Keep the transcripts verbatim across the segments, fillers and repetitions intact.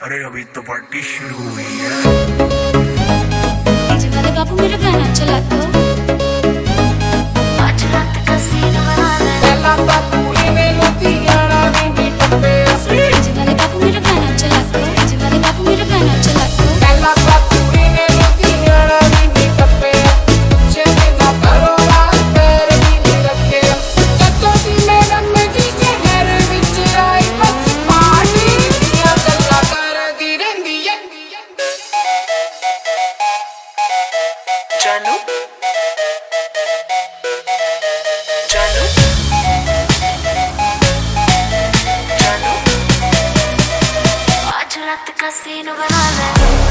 अरे अभी तो पार्टी शुरू हुई है। डीजे वाले बाबू मेरा गाना चला दो। आज रात का सीन बना ले। पहला पूरी मेलोडी गाना भी टप्पे। डीजे वाले बाबू मेरा गाना चला दो। डीजे वाले बाबू मेरा गाना चला दो। पहला पूरी मेलोडी गाना भी टप्पे। चले ना करो रात पैर भी नहीं रखे। जतो दी मैडम जी शहर विच आई बस पार्टी दियां गल्लां करदी रहिंदी है। जानू जानू जानू आज रात का सीन बना ले।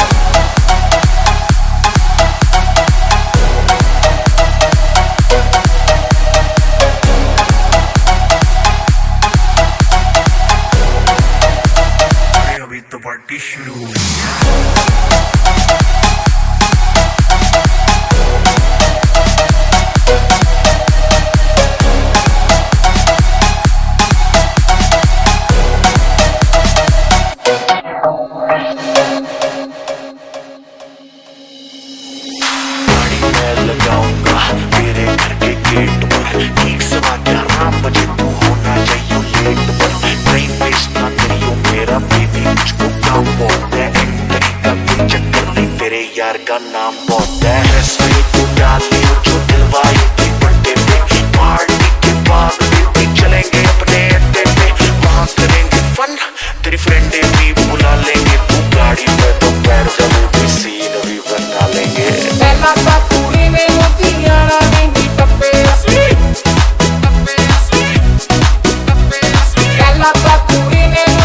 अरे अभी तो पार्टी शुरू हुई है। लगाऊंगा तेरे घर के गेट पर ठीक सवा ग्यारह बजे तू होना चाहिए लेट पर। टाइम वेस्ट ना करियो मेरा बेबी, मुझको काम बहुत है। तरीका कोई चक्कर नहीं, तेरे यार का नाम बहुत है। रसोई को डाल दियो जो दिलवाए की बर्थडे पे। पार्टी के बाद भी चलेंगे अपने अड्डे पे, वहाँ करेंगे फन। तेरी फ्रेंडे भी बुला लेंगे, तू गाड़ी पे तो बैठ जा, भी सीन भी बना लेंगे। पहला पूरी मेलोडी गाना भी टप्पे। पहला पूरी मेलोडी